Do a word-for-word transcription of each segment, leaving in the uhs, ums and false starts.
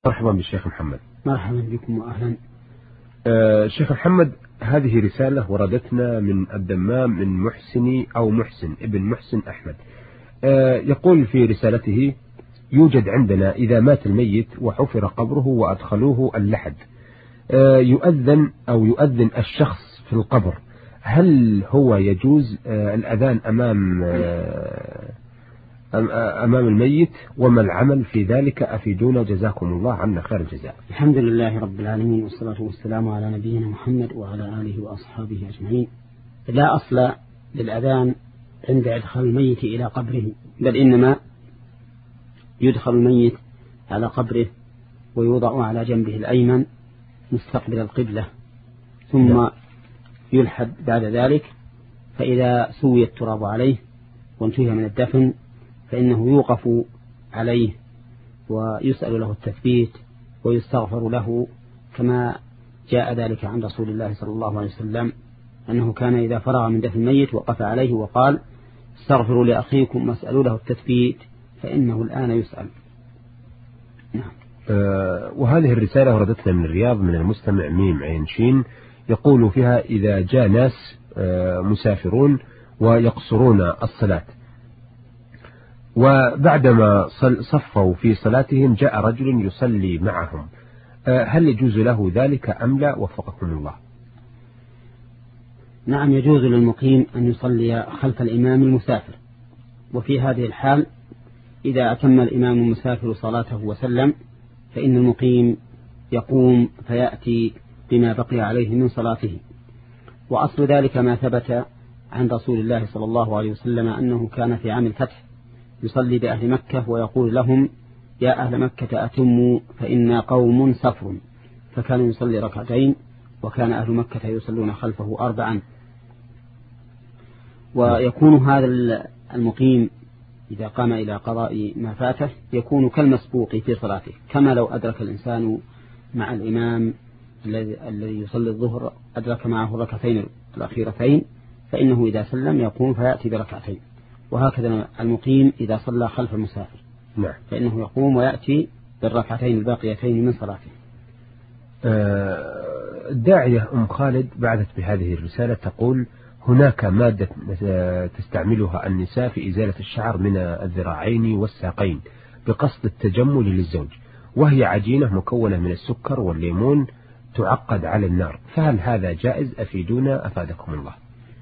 مرحبا بالشيخ محمد. مرحبا بكم وأهلا. آه شيخ محمد، هذه رسالة وردتنا من الدمام من محسني أو محسن ابن محسن أحمد. آه يقول في رسالته: يوجد عندنا إذا مات الميت وحفر قبره وأدخلوه اللحد آه يؤذن أو يؤذن الشخص في القبر، هل هو يجوز آه الأذان أمام آه أمام الميت؟ وما العمل في ذلك؟ أفيدونا جزاكم الله عنا خير الجزاء. الحمد لله رب العالمين، والصلاة والسلام على نبينا محمد وعلى آله وأصحابه أجمعين. لا أصل للأذان عند إدخال الميت إلى قبره، بل إنما يدخل الميت على قبره ويوضع على جنبه الأيمن مستقبل القبلة، ثم يلحد بعد ذلك، فإذا سوي التراب عليه وانتهى من الدفن فإنه يوقف عليه ويسأل له التثبيت ويستغفر له، كما جاء ذلك عن رسول الله صلى الله عليه وسلم أنه كان إذا فرغ من دفن الميت وقف عليه وقال: استغفروا لأخيكم واسألوا له التثبيت فإنه الآن يسأل. نعم. أه وهذه الرسالة وردتنا من الرياض من المستمع ميم عين شين، يقول فيها: إذا جاء ناس أه مسافرون ويقصرون الصلاة، وبعدما صفوا في صلاتهم جاء رجل يصلي معهم، هل يجوز له ذلك أم لا؟ وفقكم الله. نعم، يجوز للمقيم أن يصلي خلف الإمام المسافر، وفي هذه الحال إذا أتم الإمام المسافر صلاته وسلم فإن المقيم يقوم فيأتي بما بقي عليه من صلاته. وأصل ذلك ما ثبت عن رسول الله صلى الله عليه وسلم أنه كان في عام الفتح يصلي بأهل مكة ويقول لهم: يا أهل مكة أتموا فإنا قوم سفر، فكان يصلي ركعتين وكان أهل مكة يصلون خلفه أربعا. ويكون هذا المقيم إذا قام إلى قضاء ما فاته يكون كالمسبوق في صلاته، كما لو أدرك الإنسان مع الإمام الذي يصلي الظهر أدرك معه الركعتين الأخيرتين، فإنه إذا سلم يقوم فيأتي بركعتين. وهكذا المقيم إذا صلى خلف المسافر نعم. فإنه يقوم ويأتي بالركعتين الباقيتين من صلاته. الداعية أم خالد بعثت بهذه الرسالة تقول: هناك مادة تستعملها النساء في إزالة الشعر من الذراعين والساقين بقصد التجمل للزوج، وهي عجينة مكونة من السكر والليمون تعقد على النار، فهل هذا جائز؟ أفيدونا أفادكم الله.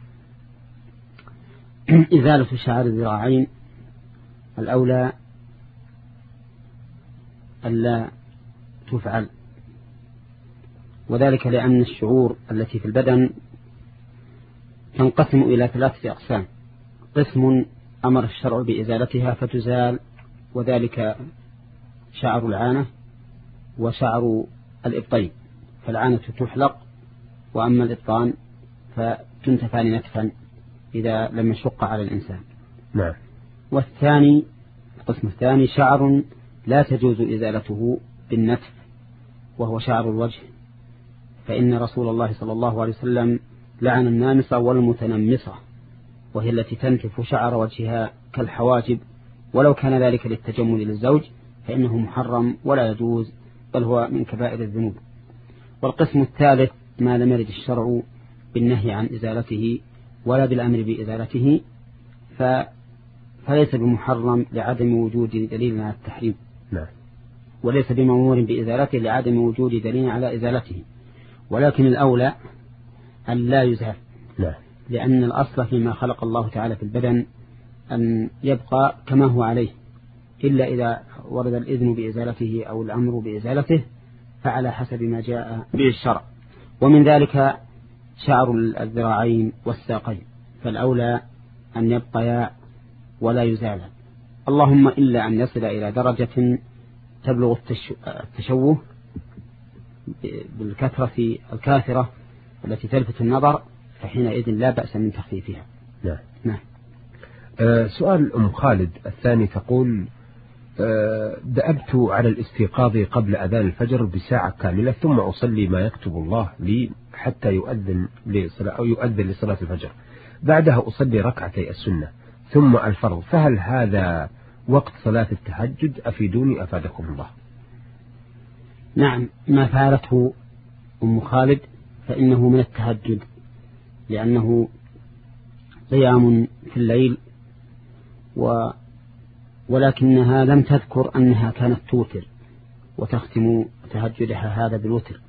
إزالة شعر الذراعين الأولى ألا تفعل، وذلك لأن الشعور التي في البدن تنقسم إلى ثلاثة أقسام: قسم أمر الشرع بإزالتها فتزال، وذلك شعر العانة وشعر الإبطين، فالعانة تحلق، وأما الإبطان فتنتفى نتفا إذا لم يشق على الإنسان. نعم. والثاني القسم الثاني شعر لا تجوز إزالته بالنتف، وهو شعر الوجه، فإن رسول الله صلى الله عليه وسلم لعن النامصة والمتنمصة، وهي التي تنتف شعر وجهها كالحواجب، ولو كان ذلك للتجمل للزوج فإنه محرم ولا يجوز، بل هو من كبائر الذنوب. والقسم الثالث ما لم يرد الشرع بالنهي عن إزالته ولا بالأمر بإزالته ف... فليس بمحرم لعدم وجود دليل على التحريم، نعم. وليس بمأمور بإزالته لعدم وجود دليل على إزالته، ولكن الأولى أن لا يزال، نعم. لأن الأصل فيما خلق الله تعالى في البدن أن يبقى كما هو عليه، إلا إذا ورد الإذن بإزالته أو الأمر بإزالته فعلى حسب ما جاء به الشرع. ومن ذلك شعر الذراعين والساقين، فالأولى أن يبقيا ولا يزال، اللهم إلا أن يصل إلى درجة تبلغ التشوه بالكثرة الكاثرة التي تلفت النظر، فحينئذ لا بأس من تخفيفها. نعم. نعم. أه سؤال أم خالد الثاني تقول: أه دأبت على الاستيقاظ قبل أذان الفجر بساعة كاملة، ثم أصلي ما يكتب الله لي حتى يؤذن لصلاة أو يؤذن لصلاة الفجر، بعدها أصلي ركعتي السنة ثم الفرض، فهل هذا وقت صلاة التهجد؟ أفيدوني أفادكم الله. نعم، ما فعلته أم خالد فإنه من التهجد، لأنه قيام في الليل، و ولكنها لم تذكر أنها كانت توتر وتختم تهجدها هذا بالوتر،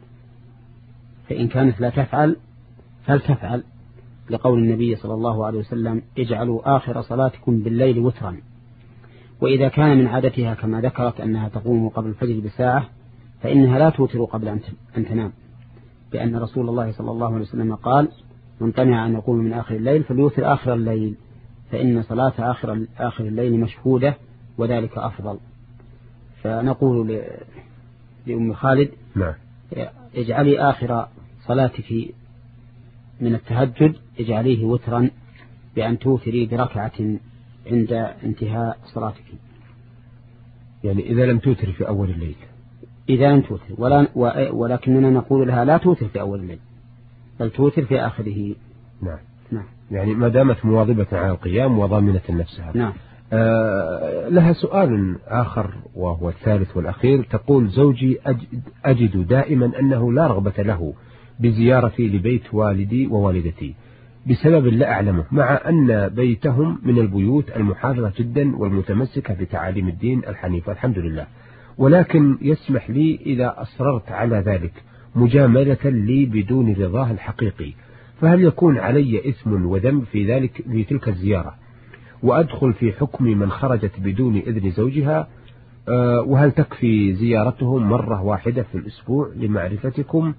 فإن كانت لا تفعل فلتفعل، لقول النبي صلى الله عليه وسلم: اجعلوا آخر صلاتكم بالليل وترا. وإذا كان من عادتها كما ذكرت أنها تقوم قبل الفجر بساعة فإنها لا توتر قبل أن تنام، لأن رسول الله صلى الله عليه وسلم قال: من طمع أن يقوم من آخر الليل فليوتر آخر الليل، فإن صلاة آخر, آخر الليل مشهودة وذلك أفضل. فنقول لأم خالد: نعم. اجعلي آخر صلاتك من التهجد اجعليه وترا بأن توتري بركعة عند انتهاء صلاتك. يعني إذا لم توتر في أول الليل، إذا لم توتر ولا ولكننا نقول لها لا توتر في أول الليل بل توتر في آخره. نعم. نعم. يعني ما دامت مواظبة على القيام وضامنة نفسها. نعم. آه لها سؤال آخر وهو الثالث والأخير. تقول: زوجي أجد, أجد دائما أنه لا رغبة له بزيارتي لبيت والدي ووالدتي بسبب لا أعلمه، مع أن بيتهم من البيوت المحافظة جدا والمتمسكة بتعاليم الدين الحنيف الحمد لله، ولكن يسمح لي إذا أصررت على ذلك مجاملة لي بدون رضاه الحقيقي، فهل يكون علي إثم وذنب في ذلك في تلك الزيارة، وأدخل في حكم من خرجت بدون إذن زوجها؟ أه وهل تكفي زيارتهم مرة واحدة في الأسبوع لمعرفتكم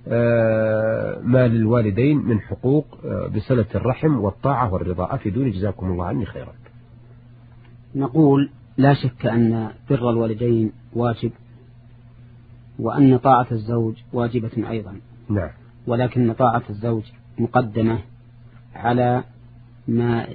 أه ما للوالدين من حقوق أه بصلة الرحم والطاعة والرضا؟ أفيدوني جزاكم الله عني خيرا. نقول: لا شك أن بر الوالدين واجب، وأن طاعة الزوج واجبة أيضا. نعم. ولكن طاعة الزوج مقدمة على ما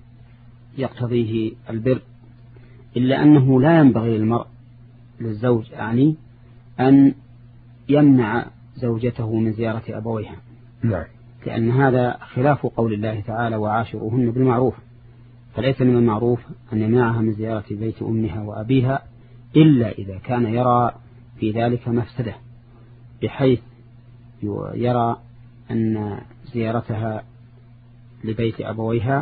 يقتضيه البر، إلا أنه لا ينبغي للمرء للزوج أعني أن يمنع زوجته من زيارة أبويها. نعم. لأن هذا خلاف قول الله تعالى: وعاشروهن بالمعروف، فليس من المعروف أن يمنعها من زيارة بيت أمها وأبيها إلا إذا كان يرى في ذلك مفسدة، بحيث يرى أن زيارتها لبيت أبويها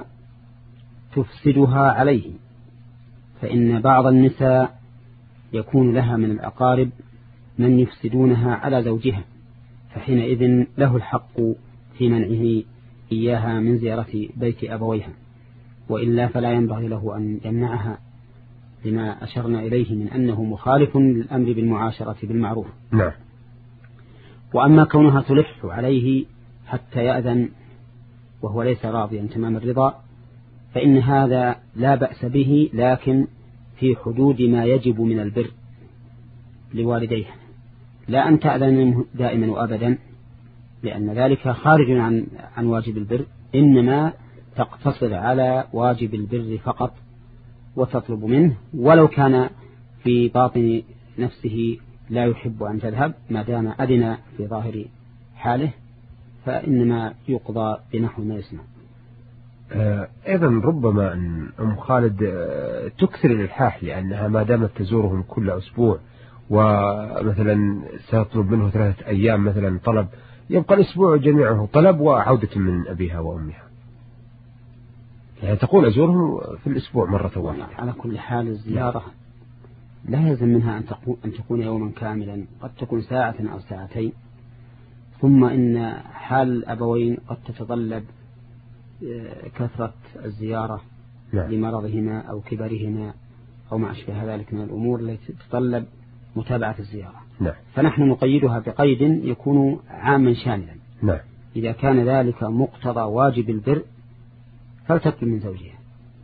تفسدها عليه، فإن بعض النساء يكون لها من الأقارب من يفسدونها على زوجها، فحينئذ له الحق في منعه إياها من زيارة بيت أبويها، وإلا فلا ينبغي له أن يمنعها لما أشرنا إليه من أنه مخالف للأمر بالمعاشرة بالمعروف. نعم. وأما كونها تلح عليه حتى يأذن وهو ليس راضيا تمام الرضا فإن هذا لا بأس به، لكن في حدود ما يجب من البر لوالديها، لا أن تأذن دائما وأبدا، لأن ذلك خارج عن عن واجب البر، إنما تقتصر على واجب البر فقط وتطلب منه، ولو كان في باطن نفسه لا يحب أن تذهب، ما دام أذن في ظاهر حاله فإنما يقضى بنحو ما يسمع. أيضا ربما أن أم خالد تكثر الإلحاح، لأنها ما دامت تزورهم كل أسبوع ومثلا سيطلب منه ثلاثة أيام مثلا طلب، يبقى الأسبوع جميعه طلب وعودة من أبيها وأمها، يعني تقول أزورهم في الأسبوع مرة واحدة. على كل حال الزيارة لا يلزم منها أن تكون يوما كاملا، قد تكون ساعة أو ساعتين، ثم إن حال الأبوين قد تتطلب كثرة الزيارة. نعم. لمرضهما أو كبرهما أو ما أشبه ذلك من الأمور التي تتطلب متابعة الزيارة. نعم. فنحن نقيدها بقيد يكون عاما شاملا. نعم. إذا كان ذلك مقتضى واجب البر فلتطلب من زوجها،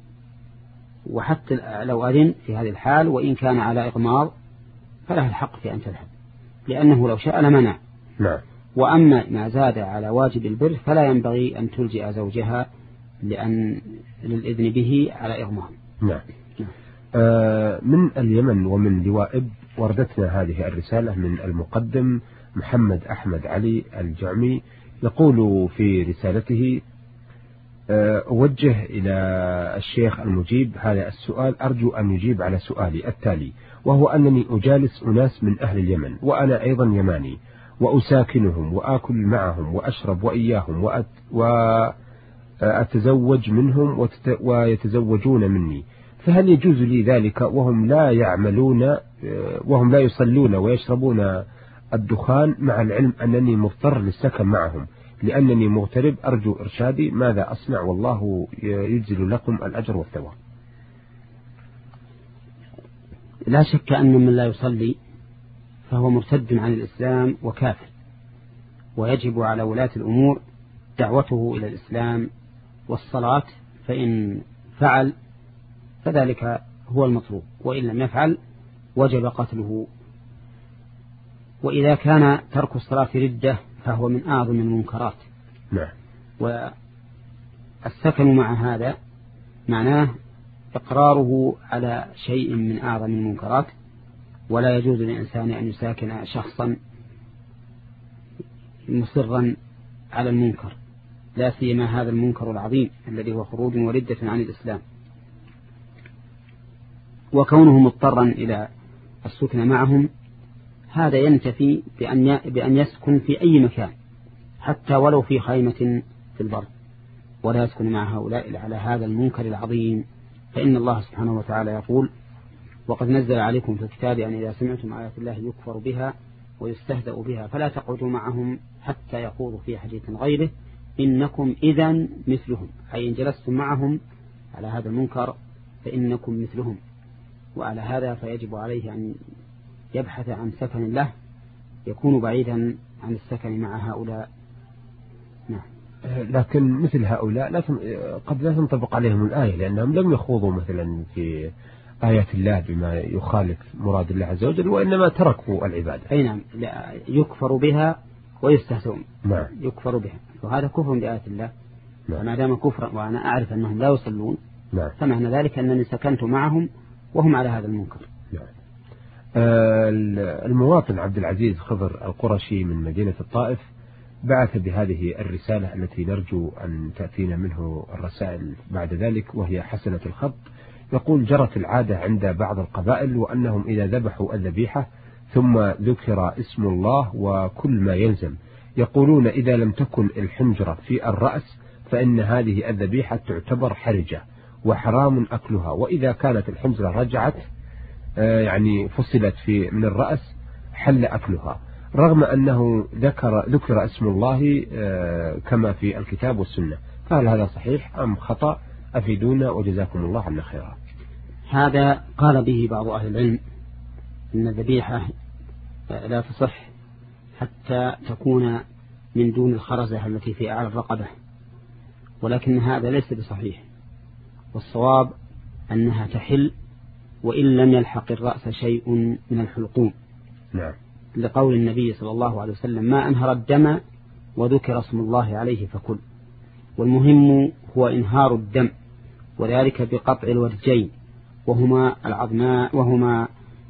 وحتى لو أذن في هذه الحال وإن كان على إغماض فله الحق في أن تذهب، لأنه لو شاء لمنع. نعم. وأما ما زاد على واجب البر فلا ينبغي أن تلجئ زوجها لأن للإذن به على إغماض. نعم. نعم. آه من اليمن ومن لوائب وردتنا هذه الرسالة من المقدم محمد أحمد علي الجعمي، يقول في رسالته: أوجه إلى الشيخ المجيب هذا السؤال، أرجو أن يجيب على سؤالي التالي، وهو أنني أجالس أناس من أهل اليمن وأنا أيضا يماني، وأساكنهم وآكل معهم وأشرب وإياهم وأت وأتزوج منهم ويتزوجون مني، فهل يجوز لي ذلك وهم لا يعملون وهم لا يصلون ويشربون الدخان، مع العلم أنني مضطر للسكن معهم لأنني مغترب؟ أرجو إرشادي، ماذا أصنع؟ والله يجزل لكم الأجر والثواب. لا شك أن من لا يصلي فهو مرتد عن الإسلام وكافر، ويجب على ولاة الأمور دعوته إلى الإسلام والصلاة، فإن فعل فذلك هو المطلوب، وإن لم يفعل وجب قتله. وإذا كان ترك الصلاة ردة فهو من أعظم المنكرات. نعم. والسكن مع هذا معناه إقراره على شيء من أعظم المنكرات، ولا يجوز للإنسان أن يساكن شخصا مصرا على المنكر، لا سيما هذا المنكر العظيم الذي هو خروج وردة عن الإسلام. وكونه مضطرا إلى السكن معهم هذا ينتفي بأن بأن يسكن في أي مكان حتى ولو في خيمة في البر، ولا يسكن مع هؤلاء على هذا المنكر العظيم، فإن الله سبحانه وتعالى يقول: وقد نزل عليكم في الكتاب أن إذا سمعتم آيات الله يكفر بها ويستهزأ بها فلا تقعدوا معهم حتى يخوضوا في حديث غيره إنكم إذن مثلهم، أي إن جلستم معهم على هذا المنكر فإنكم مثلهم. وعلى هذا فيجب عليه أن يبحث عن سكن له يكون بعيدا عن السكن مع هؤلاء. نعم. لكن مثل هؤلاء لا قد لا تنطبق عليهم الآية، لأنهم لم يخوضوا مثلا في آيات الله بما يخالف مراد الله عز وجل، وإنما تركوا العبادة. أي نعم، يكفر بها ويستهزئون. نعم. يكفر بها، وهذا كفر بآيات الله. نعم. وما دام كفرا وأنا أعرف أنهم لا يصلون، نعم، فمعنى ذلك أنني سكنت معهم وهم على هذا المنكر. نعم. المواطن عبد العزيز خضر القرشي من مدينة الطائف بعث بهذه الرسالة التي نرجو أن تأتينا منه الرسائل بعد ذلك، وهي حسنة الخط. يقول: جرت العادة عند بعض القبائل وأنهم إذا ذبحوا الذبيحة ثم ذكر اسم الله وكل ما يلزم، يقولون إذا لم تكن الحنجرة في الرأس فإن هذه الذبيحة تعتبر حرجة وحرام أكلها، وإذا كانت الحنجرة رجعت يعني فصلت في من الرأس حل أكلها، رغم أنه ذكر ذكر اسم الله كما في الكتاب والسنة. فهل هذا صحيح أم خطأ؟ أفيدونا وجزاكم الله عنا خيرا. هذا قال به بعض أهل العلم إن الذبيحة لا تصح حتى تكون من دون الخرزة التي في أعلى الرقبة، ولكن هذا ليس بصحيح، والصواب أنها تحل وإن لم يلحق الرأس شيء من الحلقوم. نعم. لقول النبي صلى الله عليه وسلم: ما أنهر الدم وذكر اسم الله عليه فكل. والمهم هو إنهار الدم، وذلك بقطع الورجين وهما العظماء وهما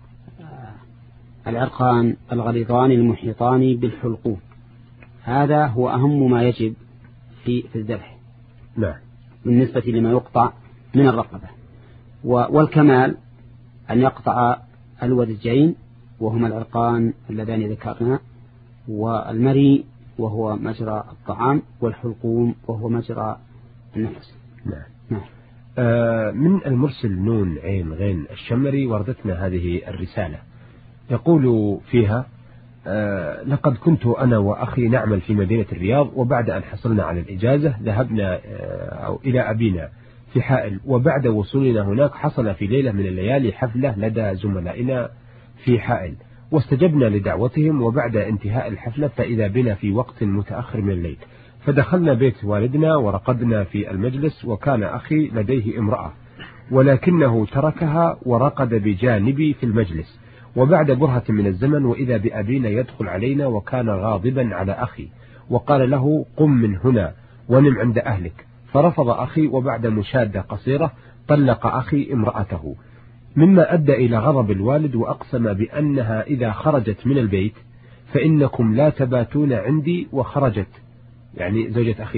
العرقان الغليظان المحيطان بالحلقوم. هذا هو أهم ما يجب في في الذبح. نعم. بالنسبة لما يقطع من الرقبة. والكمال أن يقطع الورجين وهما العرقان اللذان ذكرنا، والمري وهو مجرى الطعام، والحلقوم وهو مجرى النفس. نعم. نعم. آه من المرسل نون عين غين الشمري وردتنا هذه الرسالة، يقول فيها: آه لقد كنت أنا وأخي نعمل في مدينة الرياض، وبعد أن حصلنا على الإجازة ذهبنا آه أو إلى أبينا في حائل، وبعد وصولنا هناك حصل في ليلة من الليالي حفلة لدى زملائنا في حائل، واستجبنا لدعوتهم، وبعد انتهاء الحفلة فإذا بنا في وقت متأخر من الليل، فدخلنا بيت والدنا ورقدنا في المجلس، وكان أخي لديه امرأة ولكنه تركها ورقد بجانبي في المجلس، وبعد برهة من الزمن وإذا بأبينا يدخل علينا وكان غاضبا على أخي، وقال له: قم من هنا ونم عند أهلك، فرفض أخي، وبعد مشادة قصيرة طلق أخي امرأته، مما أدى إلى غضب الوالد، وأقسم بأنها إذا خرجت من البيت فإنكم لا تباتون عندي، وخرجت يعني زوجة أخيه،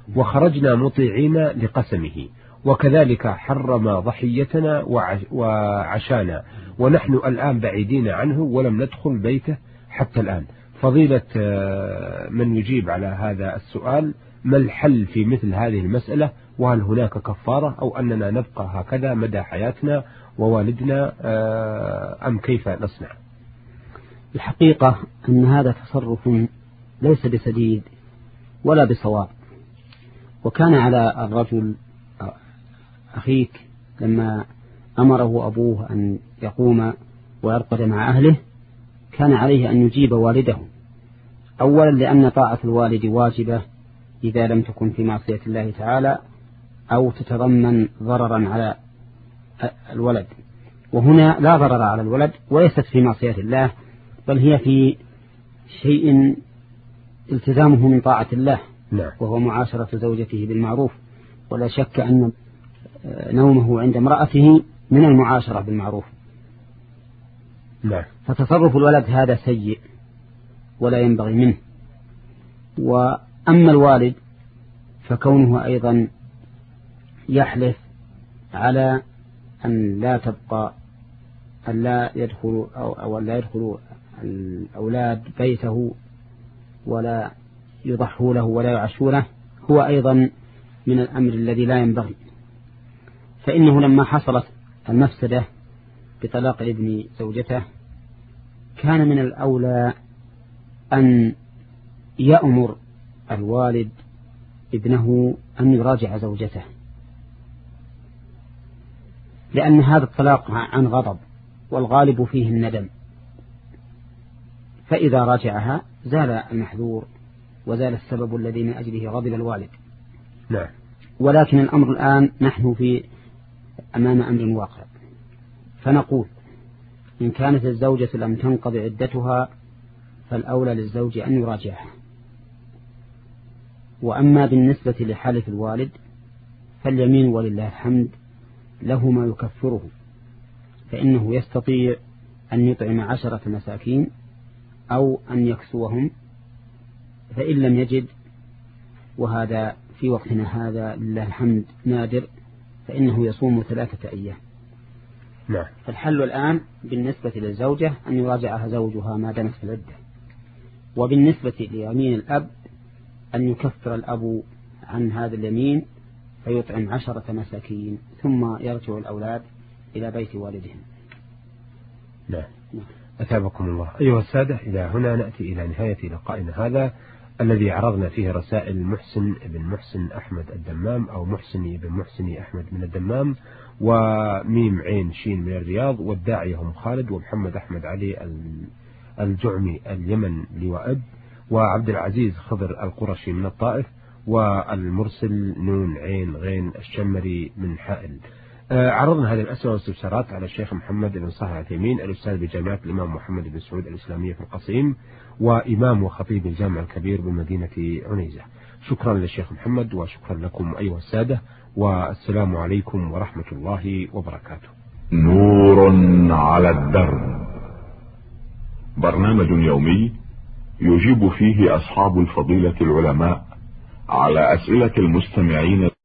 وخرجنا مطيعين لقسمه، وكذلك حرم ضحيتنا وعشانا، ونحن الآن بعيدين عنه ولم ندخل بيته حتى الآن. فضيلة من يجيب على هذا السؤال، ما الحل في مثل هذه المسألة؟ وهل هناك كفارة أو أننا نبقى هكذا مدى حياتنا ووالدنا أم كيف نصنع؟ الحقيقة أن هذا تصرف ليس بسديد ولا بصواب، وكان على الرجل أخيك لما أمره أبوه أن يقوم ويرقد مع أهله كان عليه أن يجيب والده، أولا لأن طاعة الوالد واجبة إذا لم تكن في معصية الله تعالى أو تتضمن ضررا على الولد، وهنا لا ضرر على الولد وليست في معصية الله، بل هي في شيء التزامه من طاعة الله، وهو معاشرة زوجته بالمعروف. ولا شك أن نومه عند امرأته من المعاشرة بالمعروف. لا. فتصرف الولد هذا سيء ولا ينبغي منه. وأما الوالد فكونه أيضا يحلف على أن لا تبقى أن لا يدخل أو, أو لا يدخل الأولاد بيته ولا يضحوا له ولا يعشوا له، هو أيضا من الأمر الذي لا ينبغي. فإنه لما حصلت المفسدة بطلاق ابن زوجته كان من الأولى أن يأمر الوالد ابنه أن يراجع زوجته، لأن هذا الطلاق عن غضب والغالب فيه الندم، فإذا راجعها زال المحذور وزال السبب الذي من أجله غضب الوالد. نعم. ولكن الأمر الآن نحن في أمام أمر واقع، فنقول إن كانت الزوجة لم تنقض عدتها فالأولى للزوج أن يراجعها. وأما بالنسبة لحالف الوالد فاليمين ولله الحمد له ما يكفره، فإنه يستطيع أن يطعم عشرة مساكين أو أن يكسوهم، فإن لم يجد، وهذا في وقتنا هذا لله الحمد نادر، فإنه يصوم ثلاثة أيام. نعم. فالحل الآن بالنسبة للزوجة أن يراجعها زوجها ما دامت في العدة. وبالنسبة ليمين الأب أن يكفر الأب عن هذا اليمين فيطعم عشرة مساكين ثم يرجع الأولاد إلى بيت والدهم. نعم. أثابكم الله. أيها السادة، إلى هنا نأتي إلى نهاية لقائنا هذا الذي عرضنا فيه رسائل محسن بن محسن أحمد الدمام أو محسني بن محسني أحمد من الدمام، وميم عين شين من الرياض، والداعية هم خالد ومحمد أحمد علي الجعمي اليمن لوأب، وعبد العزيز خضر القرشي من الطائف، والمرسل نون عين غين الشمري من حائل. عرضنا هذه الأسئلة والاستفسارات على الشيخ محمد بن صالح العثيمين الأستاذ بجامعة الإمام محمد بن سعود الإسلامية في القصيم، وإمام وخطيب الجامع الكبير بمدينة عنيزة. شكرا للشيخ محمد وشكرا لكم أيها السادة، والسلام عليكم ورحمة الله وبركاته. نور على الدرب، برنامج يومي يجيب فيه أصحاب الفضيلة العلماء على أسئلة المستمعين.